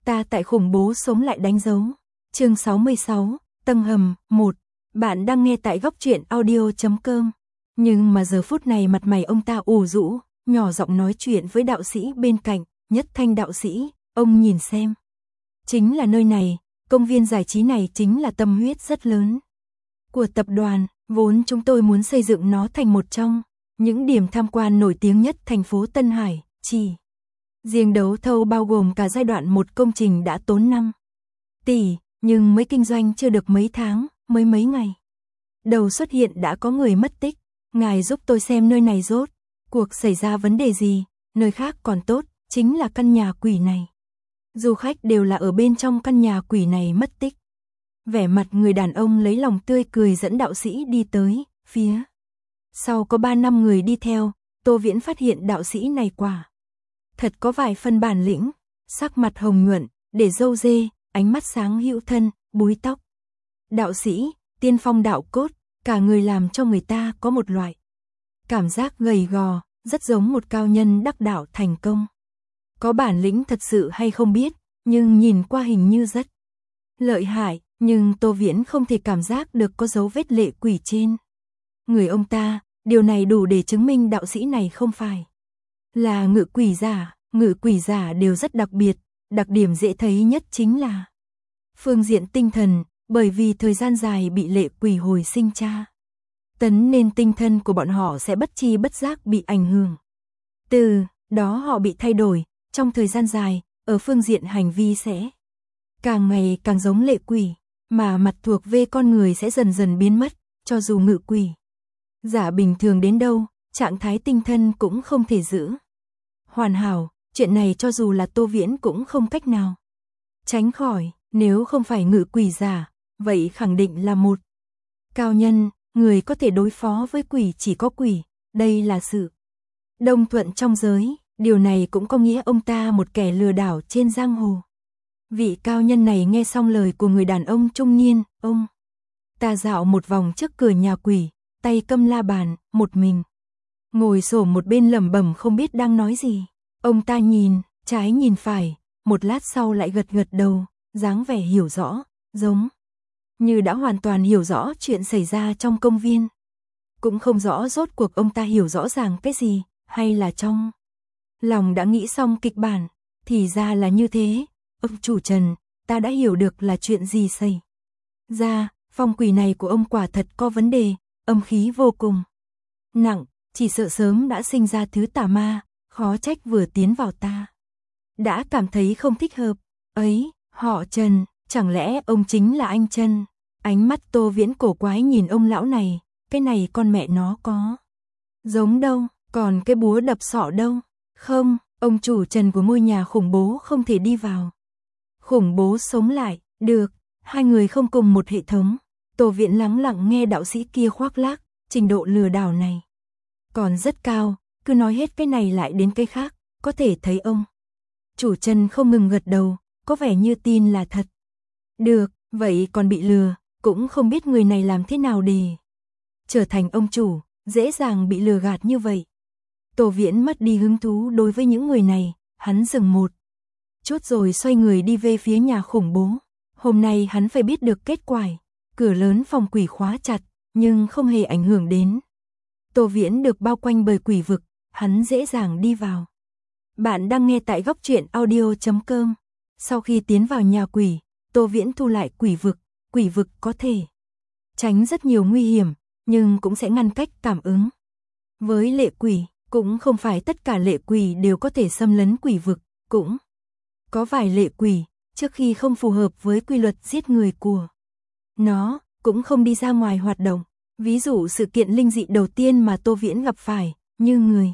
Ta tại khủng bố sống lại đánh dấu. Chương 66, tầng hầm 1. Bạn đang nghe tại góc truyện audio.com. Nhưng mà giờ phút này mặt mày ông ta ủ rũ, nhỏ giọng nói chuyện với đạo sĩ bên cạnh. Nhất Thanh đạo sĩ, ông nhìn xem. Chính là nơi này, công viên giải trí này chính là tâm huyết rất lớn của tập đoàn, vốn chúng tôi muốn xây dựng nó thành một trong những điểm tham quan nổi tiếng nhất thành phố Tân Hải. Chỉ riêng đấu thầu bao gồm cả giai đoạn một công trình đã tốn 5 tỷ, nhưng mới kinh doanh chưa được mấy tháng, mới mấy ngày đầu xuất hiện đã có người mất tích. Ngài giúp tôi xem nơi này rốt cuộc xảy ra vấn đề gì, nơi khác còn tốt, chính là căn nhà quỷ này. Du khách đều là ở bên trong căn nhà quỷ này mất tích. Vẻ mặt người đàn ông lấy lòng tươi cười dẫn đạo sĩ đi tới, phía sau có 3 năm người đi theo. Tô Viễn phát hiện đạo sĩ này quả thật có vài phân bản lĩnh, sắc mặt hồng nhuận, để râu dê, ánh mắt sáng hữu thân, búi tóc. Đạo sĩ, tiên phong đạo cốt, cả người làm cho người ta có một loại cảm giác gầy gò, rất giống một cao nhân đắc đạo thành công. Có bản lĩnh thật sự hay không biết, nhưng nhìn qua hình như rất lợi hại, nhưng Tô Viễn không thể cảm giác được có dấu vết lệ quỷ trên người ông ta. Điều này đủ để chứng minh đạo sĩ này không phải là ngự quỷ giả. Ngự quỷ giả đều rất đặc biệt, đặc điểm dễ thấy nhất chính là phương diện tinh thần, bởi vì thời gian dài bị lệ quỷ hồi sinh tra tấn nên tinh thần của bọn họ sẽ bất chi bất giác bị ảnh hưởng. Từ đó họ bị thay đổi, trong thời gian dài, ở phương diện hành vi sẽ càng ngày càng giống lệ quỷ, mà mặt thuộc về con người sẽ dần dần biến mất. Cho dù ngự quỷ giả bình thường đến đâu, trạng thái tinh thần cũng không thể giữ hoàn hảo. Chuyện này cho dù là Tô Viễn cũng không cách nào tránh khỏi. Nếu không phải ngự quỷ giả, vậy khẳng định là một cao nhân. Người có thể đối phó với quỷ chỉ có quỷ. Đây là sự đồng thuận trong giới. Điều này cũng có nghĩa ông ta một kẻ lừa đảo trên giang hồ. Vị cao nhân này nghe xong lời của người đàn ông trung niên, ông ta dạo một vòng trước cửa nhà quỷ, tay cầm la bàn, một mình ngồi xổm một bên lẩm bẩm không biết đang nói gì. Ông ta nhìn trái nhìn phải, một lát sau lại gật gật đầu, dáng vẻ hiểu rõ, giống như đã hoàn toàn hiểu rõ chuyện xảy ra trong công viên. Cũng không rõ rốt cuộc ông ta hiểu rõ ràng cái gì, hay là trong lòng đã nghĩ xong kịch bản. Thì ra là như thế. Ông chủ Trần, ta đã hiểu được là chuyện gì xảy ra. Phong quỷ này của ông quả thật có vấn đề, âm khí vô cùng nặng, chỉ sợ sớm đã sinh ra thứ tà ma, khó trách vừa tiến vào ta đã cảm thấy không thích hợp. Ấy, họ Trần, chẳng lẽ ông chính là anh Trần? Ánh mắt Tô Viễn cổ quái nhìn ông lão này, cái này con mẹ nó có giống đâu, còn cái búa đập sọ đâu? Không, ông chủ Trần của ngôi nhà khủng bố không thể đi vào. Khủng bố sống lại, được, hai người không cùng một hệ thống. Tô Viễn lắng lặng nghe đạo sĩ kia khoác lác, trình độ lừa đảo này còn rất cao, cứ nói hết cái này lại đến cái khác. Có thể thấy ông chủ Trần không ngừng gật đầu, có vẻ như tin là thật. Được, vậy còn bị lừa, cũng không biết người này làm thế nào để trở thành ông chủ, dễ dàng bị lừa gạt như vậy. Tô Viễn mất đi hứng thú đối với những người này, hắn dừng một chút rồi xoay người đi về phía nhà khủng bố. Hôm nay hắn phải biết được kết quả. Cửa lớn phòng quỷ khóa chặt, nhưng không hề ảnh hưởng đến Tô Viễn được bao quanh bởi quỷ vực, hắn dễ dàng đi vào. Bạn đang nghe tại góc truyện audio.com. Sau khi tiến vào nhà quỷ, Tô Viễn thu lại quỷ vực. Quỷ vực có thể tránh rất nhiều nguy hiểm, nhưng cũng sẽ ngăn cách cảm ứng với lệ quỷ. Cũng không phải tất cả lệ quỷ đều có thể xâm lấn quỷ vực, cũng có vài lệ quỷ, trước khi không phù hợp với quy luật giết người của nó, cũng không đi ra ngoài hoạt động. Ví dụ sự kiện linh dị đầu tiên mà Tô Viễn gặp phải, như người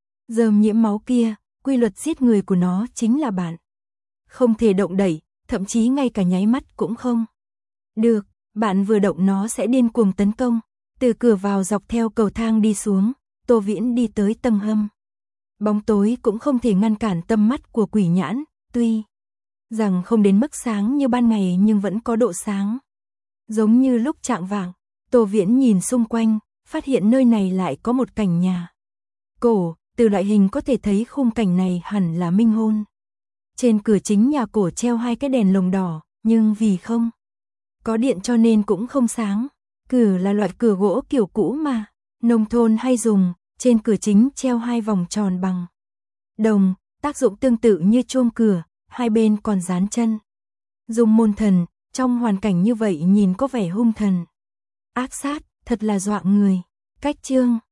dơm nhiễm máu kia, quy luật giết người của nó chính là bạn không thể động đậy, thậm chí ngay cả nháy mắt cũng không được. Bạn vừa động nó sẽ điên cuồng tấn công. Từ cửa vào dọc theo cầu thang đi xuống, Tô Viễn đi tới tầng hầm. Bóng tối cũng không thể ngăn cản tầm mắt của quỷ nhãn, tuy rằng không đến mức sáng như ban ngày nhưng vẫn có độ sáng. Giống như lúc chạng vạng, Tô Viễn nhìn xung quanh, phát hiện nơi này lại có một cảnh nhà cổ. Từ loại hình có thể thấy khung cảnh này hẳn là minh hôn Trên cửa chính nhà cổ treo 2 cái đèn lồng đỏ, nhưng vì không có điện cho nên cũng không sáng. Cửa là loại cửa gỗ kiểu cũ mà nông thôn hay dùng, trên cửa chính treo 2 vòng tròn bằng đồng, tác dụng tương tự như chuông cửa, hai bên còn dán chân dùng môn thần, trong hoàn cảnh như vậy nhìn có vẻ hung thần ác sát, thật là dọa người. Cách chương